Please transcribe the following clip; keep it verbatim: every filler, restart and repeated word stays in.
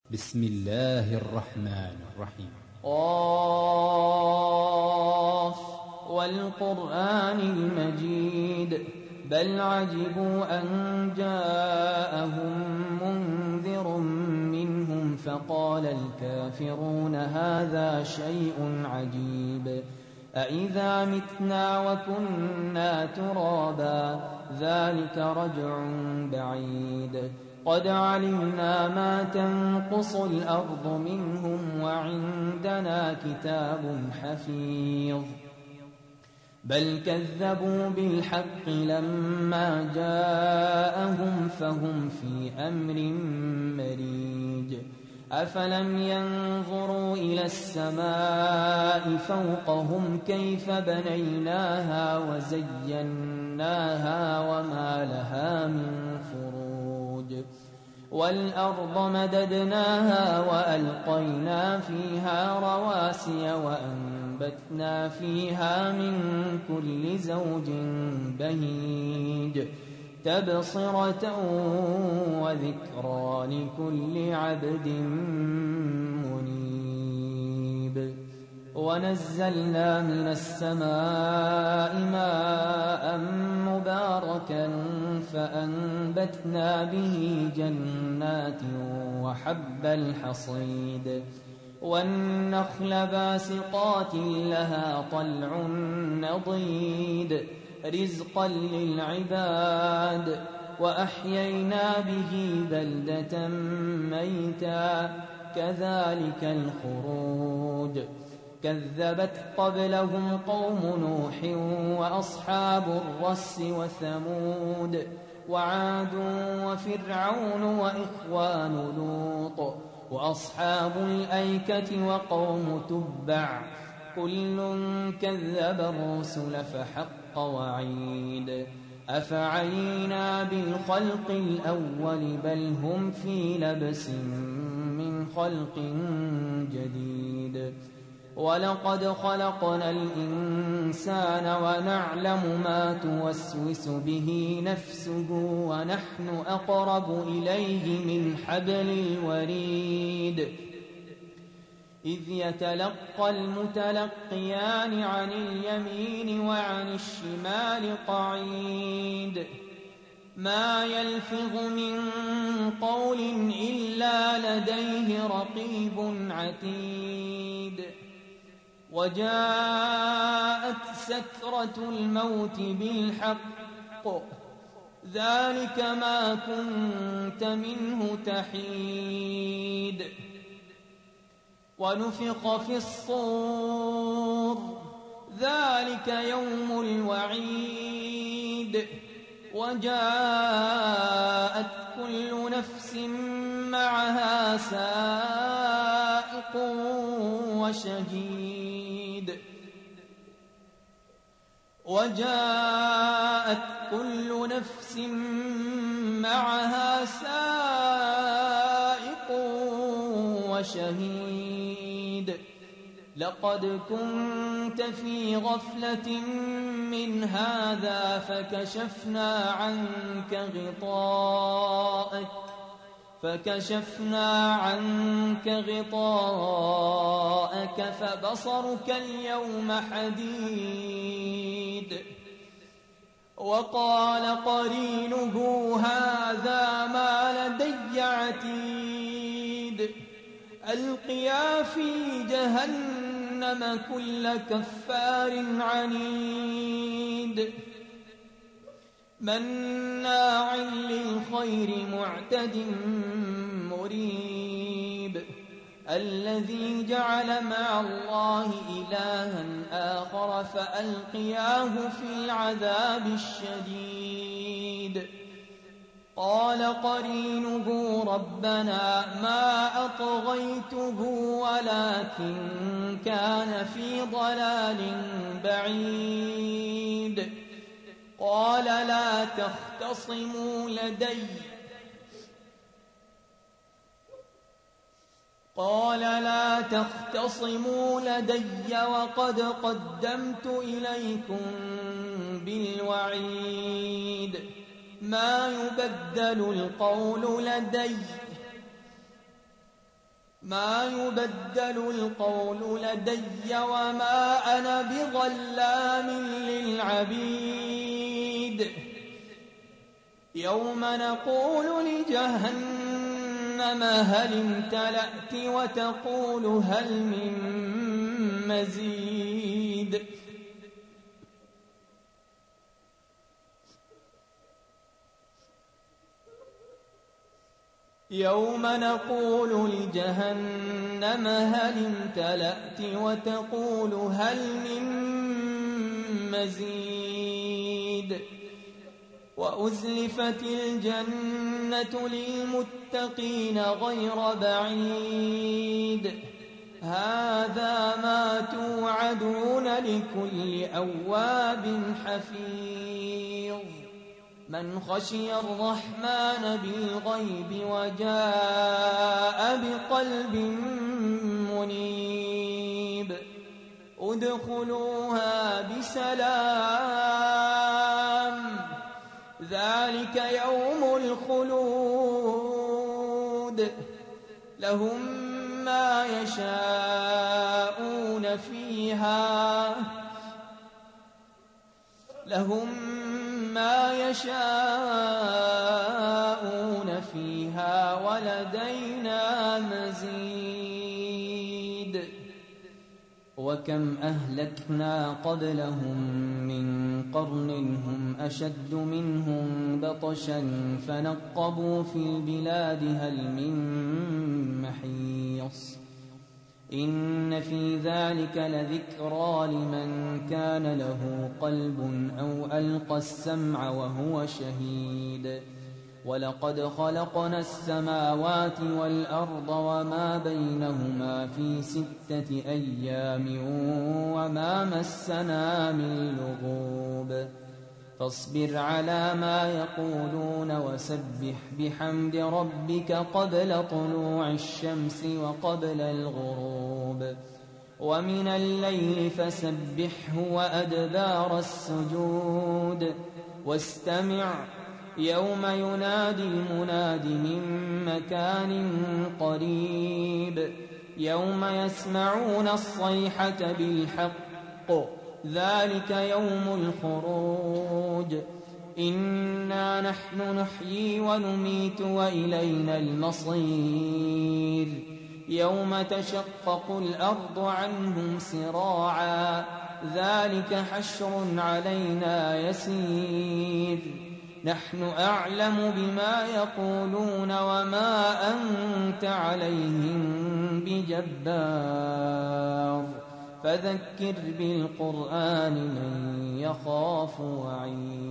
بسم الله الرحمن الرحيم. قاف والقرآن المجيد بل عجبوا أن جاءهم منذر منهم فقال الكافرون هذا شيء عجيب أإذا متنا وكنا ترابا ذلك رجع بعيد قد علمنا ما تنقص الأرض منهم وعندنا كتاب حفيظ بل كذبوا بالحق لما جاءهم فهم في أمر مريج أفلم ينظروا إلى السماء فوقهم كيف بنيناها وزيناها وما لها من فروج والأرض مددناها وألقينا فيها رواسي وأنبتنا فيها من كل زوج بهيج تبصرة وذكرى لكل عبد منيب ونزلنا من السماء ماء مباركا فأنبتنا به جنات وحب الحصيد والنخل باسقات لها طلع نضيد رزقا للعباد وأحيينا به بلدة ميتا كذلك الخروج كذبت قبلهم قوم نوح وأصحاب الرس وثمود وعاد وفرعون وإخوان لوط وأصحاب الأيكة وقوم تبع كل كذب الرسل فحق وعيد أفعينا بالخلق الأول بل هم في لبس من خلق جديد ولقد خلقنا الإنسان ونعلم ما توسوس به نفسه ونحن أقرب إليه من حبل الوريد إذ يتلقى المتلقيان عن اليمين وعن الشمال قعيد ما يلفظ من قول إلا لديه رقيب عتيد وجاءت سكرة الموت بالحق ذلك ما كنت منه تحيد ونفخ في الصور ذلك يوم الوعيد وجاءت كل نفس معها سائق وشهيد وجاءت كل نفس معها سائق وشهيد لقد كنت في غفلة من هذا فكشفنا عنك غطاءك فكشفنا عنك غطاءك فبصرك اليوم حديد وقال قرينه هذا ما لدي عتيد ألقيا في جهنم كل كفار عنيد مناع للخير معتد مريب الذي جعل مع الله إلها آخر فألقياه في العذاب الشديد قال قرينه ربنا ما أطغيته ولكن كان في ضلال بعيد قال لا تختصموا لدي قال لا تختصموا لدي وقد قدمت إليكم بالوعيد ما يبدل القول لدي ما يبدل القول لدي وما أنا بظلام للعبيد يوم نقول لجهنم هل امتلأت وتقول هل من مزيد يوم نقول لجهنم هل امتلأت وتقول هل من مزيد وأزلفت الجنة للمتقين غير بعيد هذا ما توعدون لكل أواب حفيظ من خشي الرحمن بالغيب وجاء بقلب منيب ادخلوها بسلام ذلك يوم الخلود لهم ما يشاءون فيها لهم ما يشاءون فيها ولدينا مزيد وكم أهلكنا قبلهم من قرن هم أشد منهم بطشا فنقبوا في البلاد هل من محيص إن في ذلك لذكرى لمن كان له قلب أو ألقى السمع وهو شهيد ولقد خلقنا السماوات والأرض وما بينهما في ستة أيام وما مسنا من لغوب فاصبر على ما يقولون وسبح بحمد ربك قبل طلوع الشمس وقبل الغروب ومن الليل فسبحه وأدبار السجود واستمع يوم ينادي المناد من مكان قريب يوم يسمعون الصيحة بالحق ذلك يوم الخروج إنا نحن نحيي ونميت وإلينا المصير يوم تشقق الأرض عنهم سراعا ذلك حشر علينا يسير نحن أعلم بما يقولون وما أنت عليهم بجبار فذكر بالقرآن من يخاف وعيد